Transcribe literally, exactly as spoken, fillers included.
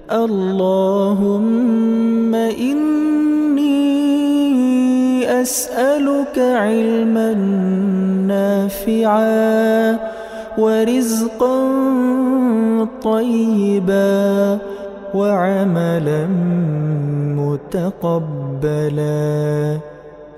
اللهم إني أسألك علما نافعا ورزقا طيبا وعملا متقبلا.